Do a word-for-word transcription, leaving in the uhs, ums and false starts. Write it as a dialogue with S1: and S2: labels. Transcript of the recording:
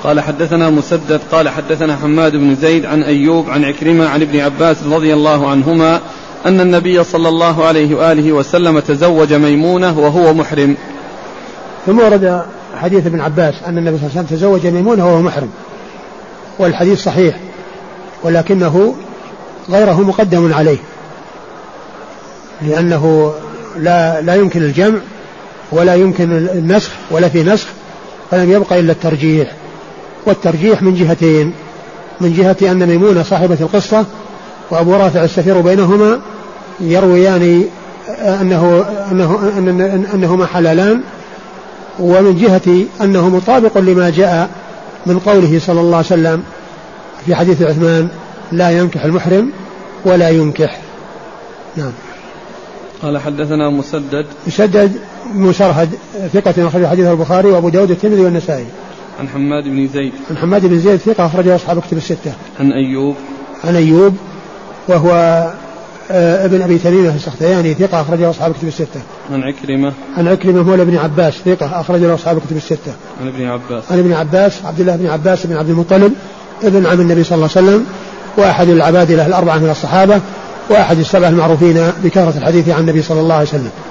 S1: قال حدثنا مسدد قال حدثنا حماد بن زيد عن أيوب عن عكرمة عن ابن عباس رضي الله عنهما أن النبي صلى الله عليه وآله وسلم تزوج ميمونة وهو محرم.
S2: ثم ورد حديث ابن عباس أن النبي صلى الله عليه وسلم تزوج ميمونة وهو محرم، والحديث صحيح ولكنه غيره مقدم عليه، لأنه لا, لا يمكن الجمع ولا يمكن النسخ ولا في نسخ، فلم يبقى إلا الترجيح، والترجيح من جهتين: من جهة أن ميمونة صاحبة القصة وأبو رافع السفير بينهما يرويان أنه أنه أنه أنهما حلالان، ومن جهة أنه مطابق لما جاء من قوله صلى الله عليه وسلم في حديث عثمان: لا ينكح المحرم ولا ينكح. نعم.
S1: قال حدثنا مسدد
S2: مسدد مسرهد ثقة أخرج حديث البخاري وأبو داود الترمذي والنسائي.
S1: عن حماد بن زيد
S2: عن حماد بن زيد ثقة أخرج أصحاب كتب الستة.
S1: عن أيوب
S2: عن أيوب وهو ابن أبي تميمة السختياني ثقة أخرج أصحاب كتب الستة.
S1: عن عكرمة
S2: عن عكرمة مولى ابن عباس ثقة أخرج أصحاب كتب الستة.
S1: عن ابن عباس
S2: عن ابن عباس عبد الله بن عباس بن عبد المطلب ابن عم النبي صلى الله عليه وسلم، وأحد العبادلة الأربعة من الصحابة، وأحد السبع المعروفين بكثرة الحديث عن النبي صلى الله عليه وسلم.